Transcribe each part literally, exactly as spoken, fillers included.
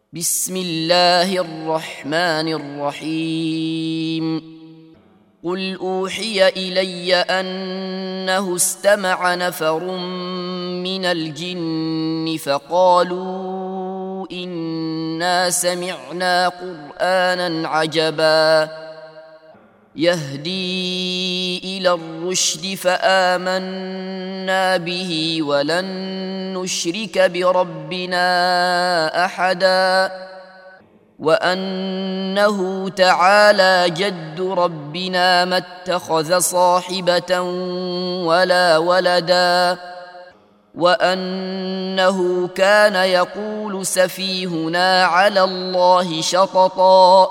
بسم الله الرحمن الرحيم قل أوحي إلي أنه استمع نفر من الجن فقالوا إنا سمعنا قرآنا عجبا يهدي إلى الرشد فآمنا به ولن نشرك بربنا أحدا وأنه تعالى جد ربنا ما اتخذ صاحبة ولا ولدا وأنه كان يقول سفيهنا على الله شططا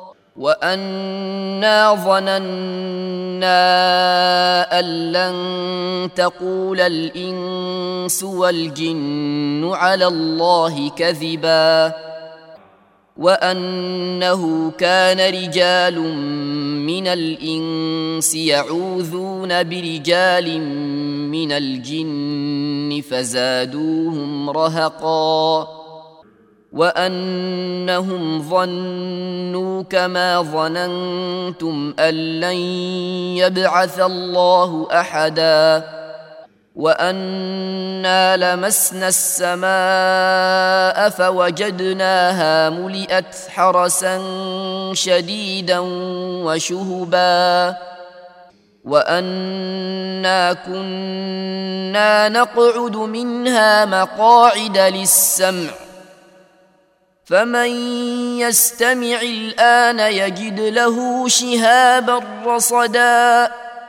وأنا ظننا أن لن تقول الإنس والجن على الله كذبا وأنه كان رجال من الإنس يعوذون برجال من الجن فزادوهم رهقا وأنهم ظنوا كما ظننتم أن لن يبعث الله أحدا وأنا لمسنا السماء فوجدناها ملئت حرسا شديدا وشهبا وأنا كنا نقعد منها مقاعد للسمع فمن يستمع الآن يجد له شهابا رصدا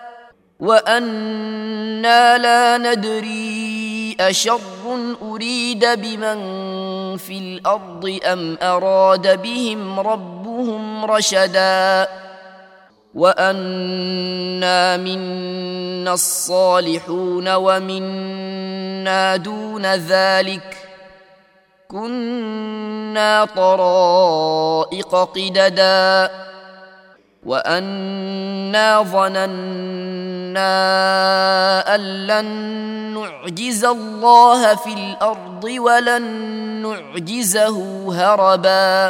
وأنا لا ندري أشر أريد بمن في الأرض أم أراد بهم ربهم رشدا وأنا منا الصالحون ومنا دون ذلك كنا طرائق قددا وأنا ظننا أن لن نعجز الله في الأرض ولن نعجزه هربا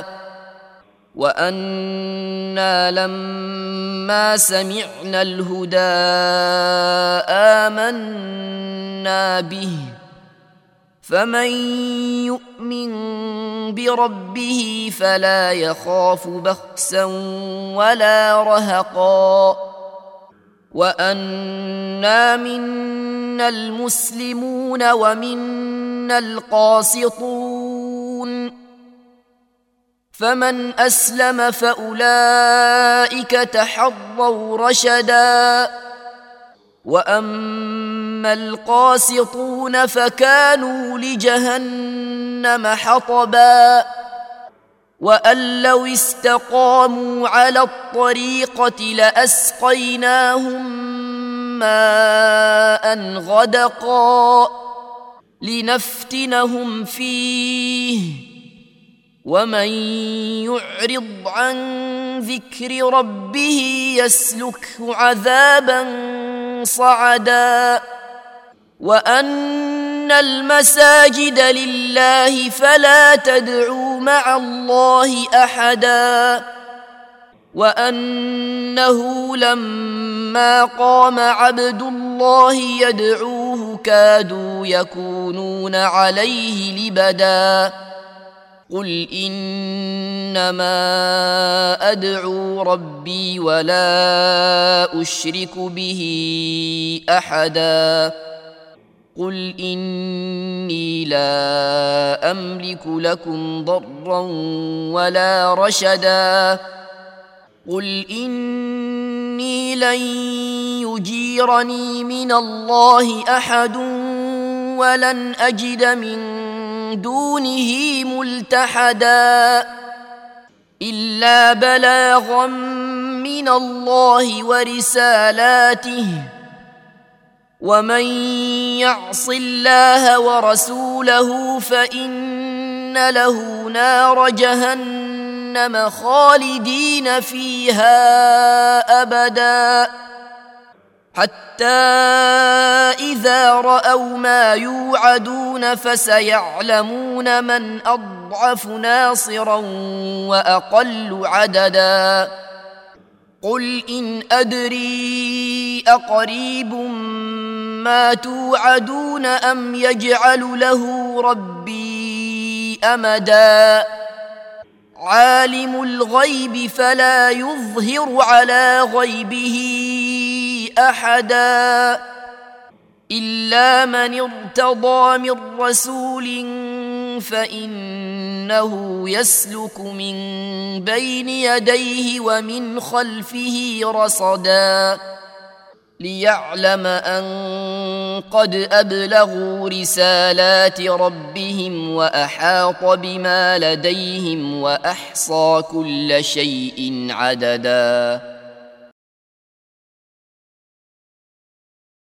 وأنا لما سمعنا الهدى آمنا به فمن يؤمن بربه فلا يخاف بخسا ولا رهقا وأنا منا المسلمون ومنا القاسطون فمن أسلم فأولئك تحروا رشدا وأما القاسطون فكانوا لجهنم حطبا وأن لو استقاموا على الطريقة لأسقيناهم ماء غدقا لنفتنهم فيه ومن يعرض عن ذكر ربه يسلكه عذابا صعدا وأن المساجد لله فلا تدعوا مع الله أحدا وأنه لما قام عبد الله يدعوه كادوا يكونون عليه لبدا قل إنما أدعو ربي ولا أشرك به أحدا قل إني لا أملك لكم ضرا ولا رشدا قل إني لن يجيرني من الله أحد ولن أجد من دونه ملتحدا إلا بلاغا من الله ورسالاته ومن يعص الله ورسوله فإن له نار جهنم خالدين فيها أبدا حتى إذا رأوا ما يوعدون فسيعلمون من أضعف ناصرا وأقل عددا قل إن أدري أقريب ما توعدون أم يجعل له ربي أمدا عالم الغيب فلا يظهر على غيبه أحدا إلا من ارتضى من رسول فإنه يسلك من بين يديه ومن خلفه رصدا ليعلم أن قد أبلغوا رسالات ربهم وأحاط بما لديهم وأحصى كل شيء عددا.